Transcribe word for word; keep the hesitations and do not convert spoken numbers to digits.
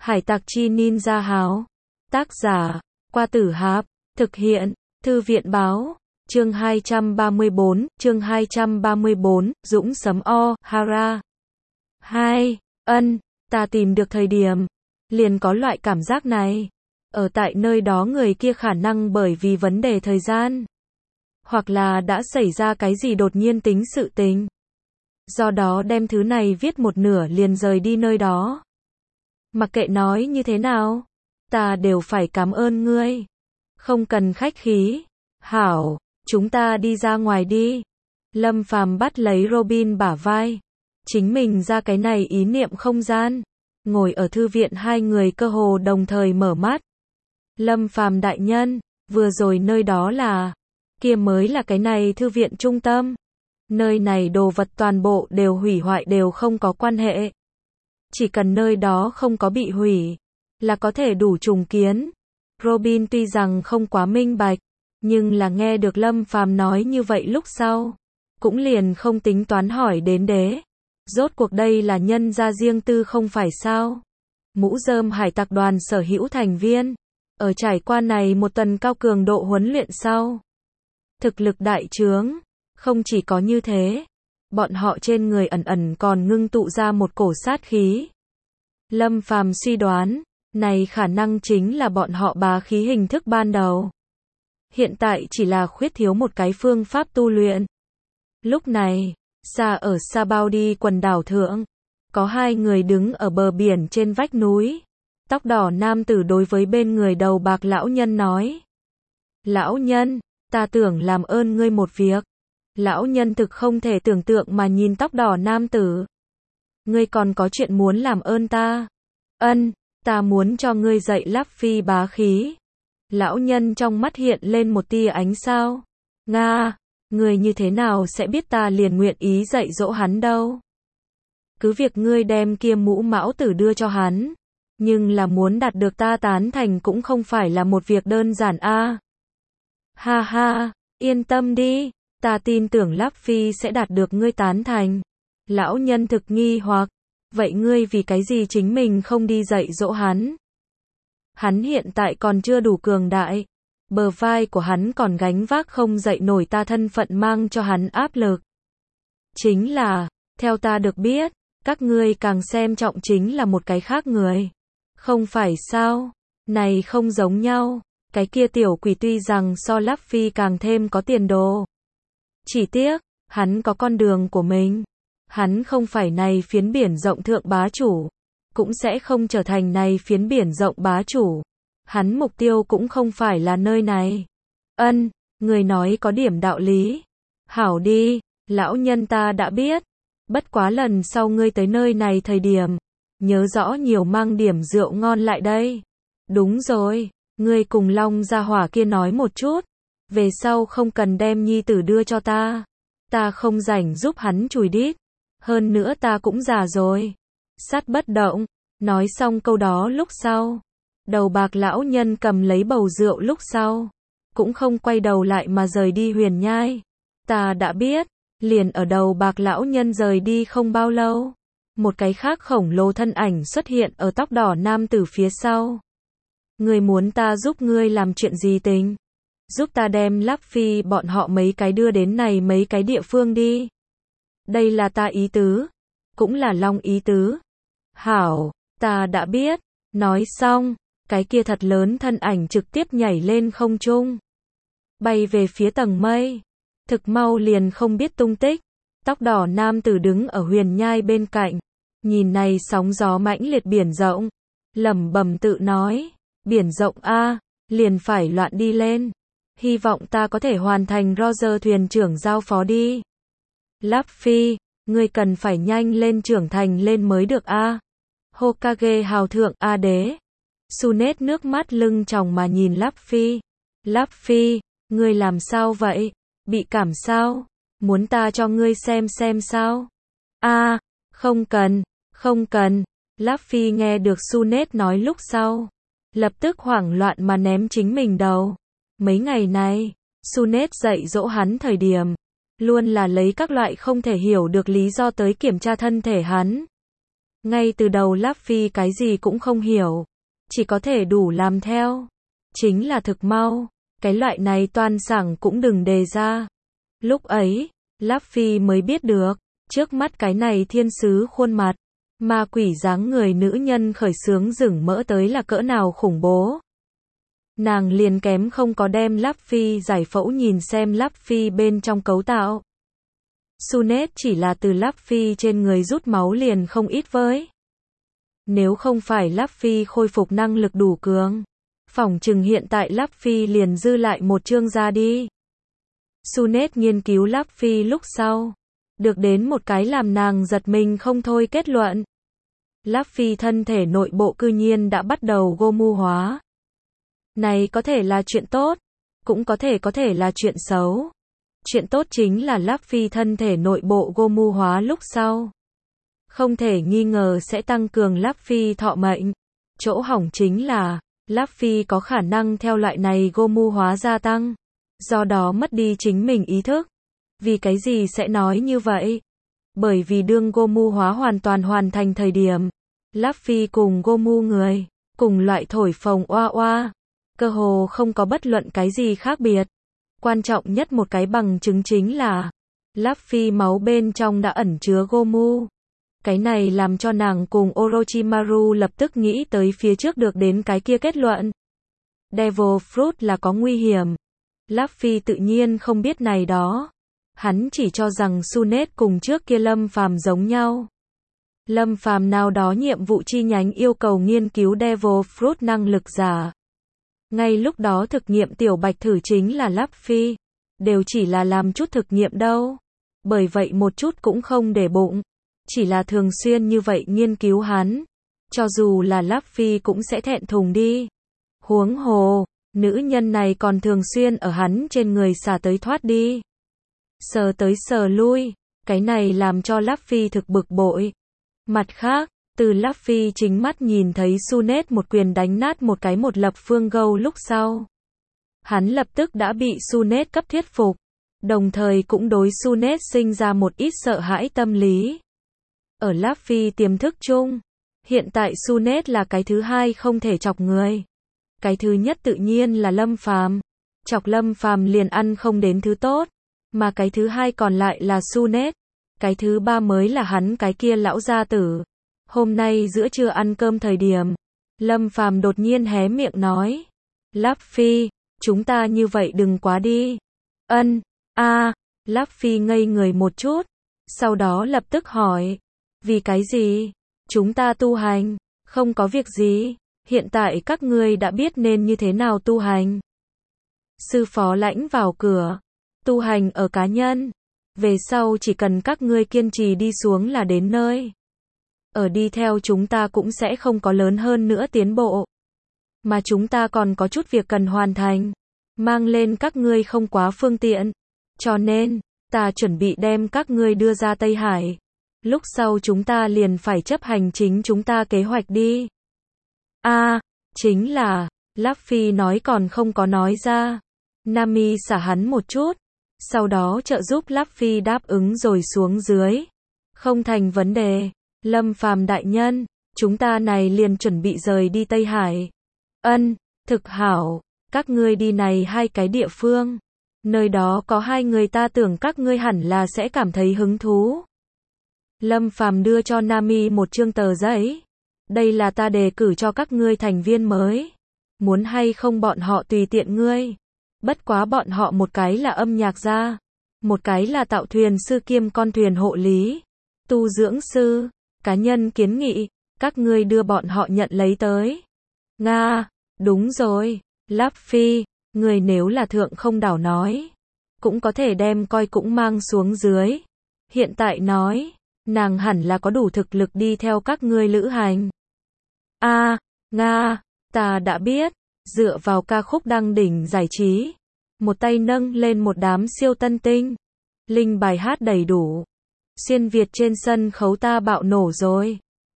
Hải tặc chi ninja háo. Tác giả, Qua Tử Hạp. Thực hiện, Thư viện báo. Chương hai trăm ba mươi bốn, chương hai trăm ba mươi bốn, Dũng sấm o, Hara. hai. Ân, ta tìm được thời điểm. Liền có loại cảm giác này. Ở tại nơi đó người kia khả năng bởi vì vấn đề thời gian. Hoặc là đã xảy ra cái gì đột nhiên tính sự tình. Do đó đem thứ này viết một nửa liền rời đi nơi đó. Mặc kệ nói như thế nào, ta đều phải cảm ơn ngươi. Không cần khách khí. Hảo, chúng ta đi ra ngoài đi. Lâm Phàm bắt lấy Robin bả vai. Chính mình ra cái này ý niệm không gian. Ngồi ở thư viện hai người cơ hồ đồng thời mở mắt. Lâm Phàm đại nhân, vừa rồi nơi đó là, kia mới là cái này thư viện trung tâm. Nơi này đồ vật toàn bộ đều hủy hoại đều không có quan hệ. Chỉ cần nơi đó không có bị hủy, là có thể đủ trùng kiến. Robin tuy rằng không quá minh bạch, nhưng là nghe được Lâm Phàm nói như vậy lúc sau, cũng liền không tính toán hỏi đến đế. Rốt cuộc đây là nhân gia riêng tư không phải sao? Mũ rơm hải tặc đoàn sở hữu thành viên, ở trải qua này một tuần cao cường độ huấn luyện sau, thực lực đại trướng. Không chỉ có như thế, bọn họ trên người ẩn ẩn còn ngưng tụ ra một cổ sát khí. Lâm Phàm suy đoán, này khả năng chính là bọn họ bá khí hình thức ban đầu. Hiện tại chỉ là khuyết thiếu một cái phương pháp tu luyện. Lúc này, xa ở Sabaudi quần đảo thượng, có hai người đứng ở bờ biển trên vách núi. Tóc đỏ nam tử đối với bên người đầu bạc lão nhân nói. Lão nhân, ta tưởng làm ơn ngươi một việc. Lão nhân thực không thể tưởng tượng mà nhìn tóc đỏ nam tử. Ngươi còn có chuyện muốn làm ơn ta? Ân, ta muốn cho ngươi dạy Luffy bá khí. Lão nhân trong mắt hiện lên một tia ánh sao. Nga, ngươi như thế nào sẽ biết ta liền nguyện ý dạy dỗ hắn đâu? Cứ việc ngươi đem kia mũ mão tử đưa cho hắn, nhưng là muốn đạt được ta tán thành cũng không phải là một việc đơn giản a. À. Ha ha, yên tâm đi. Ta tin tưởng Luffy sẽ đạt được ngươi tán thành. Lão nhân thực nghi hoặc, vậy ngươi vì cái gì chính mình không đi dạy dỗ hắn? Hắn hiện tại còn chưa đủ cường đại, bờ vai của hắn còn gánh vác không dậy nổi ta thân phận mang cho hắn áp lực. Chính là, theo ta được biết, các ngươi càng xem trọng chính là một cái khác người. Không phải sao? Này không giống nhau, cái kia tiểu quỷ tuy rằng so Luffy càng thêm có tiền đồ. Chỉ tiếc, hắn có con đường của mình. Hắn không phải này phiến biển rộng thượng bá chủ, cũng sẽ không trở thành này phiến biển rộng bá chủ. Hắn mục tiêu cũng không phải là nơi này. Ân, người nói có điểm đạo lý. Hảo đi, lão nhân ta đã biết. Bất quá lần sau ngươi tới nơi này thời điểm, nhớ rõ nhiều mang điểm rượu ngon lại đây. Đúng rồi, ngươi cùng Long gia hỏa kia nói một chút. Về sau không cần đem nhi tử đưa cho ta. Ta không rảnh giúp hắn chùi đít. Hơn nữa ta cũng già rồi. Sắt bất động. Nói xong câu đó lúc sau. Đầu bạc lão nhân cầm lấy bầu rượu lúc sau. Cũng không quay đầu lại mà rời đi huyền nhai. Ta đã biết. Liền ở đầu bạc lão nhân rời đi không bao lâu. Một cái khác khổng lồ thân ảnh xuất hiện ở tóc đỏ nam tử phía sau. Ngươi muốn ta giúp ngươi làm chuyện gì tình? Giúp ta đem Luffy bọn họ mấy cái đưa đến này mấy cái địa phương đi. Đây là ta ý tứ. Cũng là Long ý tứ. Hảo, ta đã biết. Nói xong, cái kia thật lớn thân ảnh trực tiếp nhảy lên không trung. Bay về phía tầng mây. Thực mau liền không biết tung tích. Tóc đỏ nam tử đứng ở huyền nhai bên cạnh. Nhìn này sóng gió mãnh liệt biển rộng. Lẩm bẩm tự nói. Biển rộng a, liền phải loạn đi lên. Hy vọng ta có thể hoàn thành Roger thuyền trưởng giao phó đi. Luffy, ngươi cần phải nhanh lên trưởng thành lên mới được a. À. Hokage hào thượng a đế. Sunet nước mắt lưng tròng mà nhìn Luffy. Luffy, ngươi làm sao vậy? Bị cảm sao? Muốn ta cho ngươi xem xem sao? A, à, không cần, không cần. Luffy nghe được Sunet nói lúc sau, lập tức hoảng loạn mà ném chính mình đầu. Mấy ngày nay, Sunet dạy dỗ hắn thời điểm, luôn là lấy các loại không thể hiểu được lý do tới kiểm tra thân thể hắn. Ngay từ đầu Luffy cái gì cũng không hiểu, chỉ có thể đủ làm theo. Chính là thực mau, cái loại này toan sảng cũng đừng đề ra. Lúc ấy, Luffy mới biết được, trước mắt cái này thiên sứ khuôn mặt, ma quỷ dáng người nữ nhân khởi xướng rừng mỡ tới là cỡ nào khủng bố. Nàng liền kém không có đem Luffy giải phẫu nhìn xem Luffy bên trong cấu tạo. Sunết chỉ là từ Luffy trên người rút máu liền không ít với. Nếu không phải Luffy khôi phục năng lực đủ cường, phỏng chừng hiện tại Luffy liền dư lại một chương ra đi. Sunết nghiên cứu Luffy lúc sau, được đến một cái làm nàng giật mình không thôi kết luận. Luffy thân thể nội bộ cư nhiên đã bắt đầu Gomu hóa. Này có thể là chuyện tốt, cũng có thể có thể là chuyện xấu. Chuyện tốt chính là Luffy thân thể nội bộ Gomu hóa lúc sau, không thể nghi ngờ sẽ tăng cường Luffy thọ mệnh. Chỗ hỏng chính là, Luffy có khả năng theo loại này Gomu hóa gia tăng, do đó mất đi chính mình ý thức. Vì cái gì sẽ nói như vậy? Bởi vì đương Gomu hóa hoàn toàn hoàn thành thời điểm, Luffy cùng Gomu người, cùng loại thổi phồng oa oa, cơ hồ không có bất luận cái gì khác biệt. Quan trọng nhất một cái bằng chứng chính là, Luffy máu bên trong đã ẩn chứa Gomu. Cái này làm cho nàng cùng Orochimaru lập tức nghĩ tới phía trước được đến cái kia kết luận. Devil Fruit là có nguy hiểm. Luffy tự nhiên không biết này đó. Hắn chỉ cho rằng Sunết cùng trước kia Lâm Phàm giống nhau. Lâm Phàm nào đó nhiệm vụ chi nhánh yêu cầu nghiên cứu Devil Fruit năng lực giả. Ngay lúc đó thực nghiệm tiểu bạch thử chính là Luffy. Đều chỉ là làm chút thực nghiệm đâu. Bởi vậy một chút cũng không để bụng. Chỉ là thường xuyên như vậy nghiên cứu hắn. Cho dù là Luffy cũng sẽ thẹn thùng đi. Huống hồ, nữ nhân này còn thường xuyên ở hắn trên người xả tới thoát đi. Sờ tới sờ lui, cái này làm cho Luffy thực bực bội. Mặt khác, từ Luffy chính mắt nhìn thấy Sunết một quyền đánh nát một cái một lập phương gâu lúc sau. Hắn lập tức đã bị Sunết cấp thuyết phục, đồng thời cũng đối Sunết sinh ra một ít sợ hãi tâm lý. Ở Luffy tiềm thức chung, hiện tại Sunết là cái thứ hai không thể chọc người. Cái thứ nhất tự nhiên là Lâm Phàm. Chọc Lâm Phàm liền ăn không đến thứ tốt, mà cái thứ hai còn lại là Sunết. Cái thứ ba mới là hắn cái kia lão gia tử. Hôm nay giữa trưa ăn cơm thời điểm, Lâm Phàm đột nhiên hé miệng nói: "Luffy, chúng ta như vậy đừng quá đi." Ân, a, à, Luffy ngây người một chút, sau đó lập tức hỏi: "Vì cái gì? Chúng ta tu hành." "Không có việc gì, hiện tại các ngươi đã biết nên như thế nào tu hành." Sư phó lãnh vào cửa: "Tu hành ở cá nhân, về sau chỉ cần các ngươi kiên trì đi xuống là đến nơi. Ở đi theo chúng ta cũng sẽ không có lớn hơn nữa tiến bộ. Mà chúng ta còn có chút việc cần hoàn thành, mang lên các ngươi không quá phương tiện. Cho nên, ta chuẩn bị đem các ngươi đưa ra Tây Hải. Lúc sau chúng ta liền phải chấp hành chính chúng ta kế hoạch đi." A, à, chính là, Luffy nói còn không có nói ra. Nami xả hắn một chút, sau đó trợ giúp Luffy đáp ứng rồi xuống dưới. "Không thành vấn đề, Lâm Phàm đại nhân, chúng ta này liền chuẩn bị rời đi Tây Hải." "Ân, thực hảo, các ngươi đi này hai cái địa phương. Nơi đó có hai người ta tưởng các ngươi hẳn là sẽ cảm thấy hứng thú." Lâm Phàm đưa cho Nami một chương tờ giấy. "Đây là ta đề cử cho các ngươi thành viên mới. Muốn hay không bọn họ tùy tiện ngươi. Bất quá bọn họ một cái là âm nhạc gia, một cái là tạo thuyền sư kiêm con thuyền hộ lý, tu dưỡng sư. Cá nhân kiến nghị, các ngươi đưa bọn họ nhận lấy tới." "Nga, đúng rồi, Luffy, người nếu là thượng không đảo nói, cũng có thể đem coi cũng mang xuống dưới. Hiện tại nói, nàng hẳn là có đủ thực lực đi theo các ngươi lữ hành." "A, à, Nga, ta đã biết." Dựa vào ca khúc đăng đỉnh giải trí, một tay nâng lên một đám siêu tân tinh, linh bài hát đầy đủ. Xuyên Việt trên sân khấu ta bạo nổ rồi.